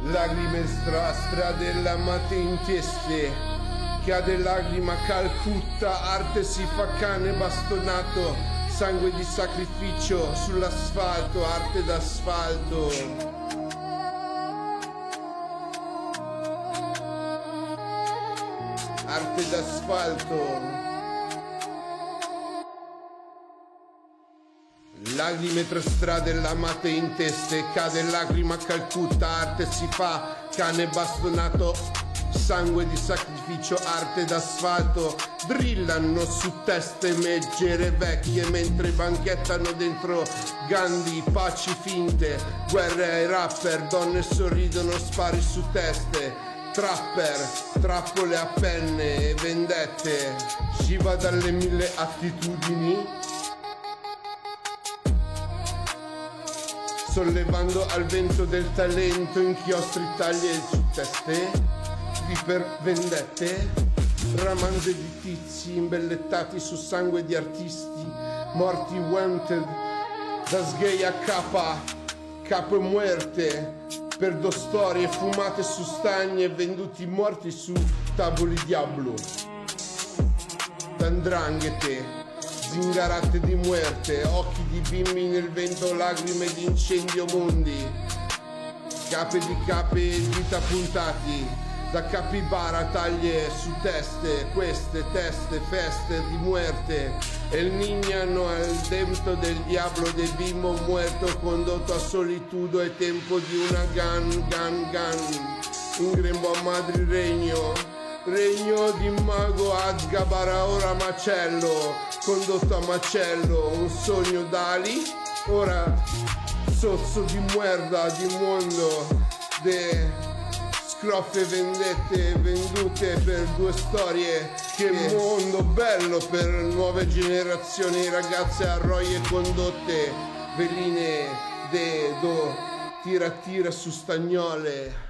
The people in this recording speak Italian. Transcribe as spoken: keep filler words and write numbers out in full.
Lacrime stra, strade lamate in teste, cade lacrima Calcutta, arte si fa cane bastonato, sangue di sacrificio sull'asfalto, arte d'asfalto. Arte d'asfalto. Lacrime tra strade lamate in teste, cade lacrima Calcutta, arte si fa cane bastonato, sangue di sacrificio, arte d'asfalto. Brillano su teste meggere vecchie mentre banchettano dentro Gandhi, paci finte, guerre ai rapper, donne sorridono, spari su teste. Trapper, trappole a penne e vendette, Shiva dalle mille attitudini, sollevando al vento del talento inchiostri, taglie su teste, viper vendette, ramande di tizi imbellettati su sangue di artisti, morti wanted, da sgay a capa, capo e muerte, per do storie fumate su stagne, venduti morti su tavoli diablo, d'andranghete, zingarate di muerte, occhi di bimbi nel vento, lacrime di incendio mondi, cape di cape e dita puntati, da capibara taglie su teste, queste teste, feste di muerte, el niño al dentro del diablo de bimbo muerto, condotto a solitudo e tempo di una gan, gan, gan, in grembo a madri regno, regno di mago Azgabara, ora macello, condotto a macello, un sogno d'ali, ora sozzo di muerda, di mondo, de scroffe vendette vendute per due storie. Che mondo bello per nuove generazioni, ragazze a roie condotte, veline de do tira tira su stagnole.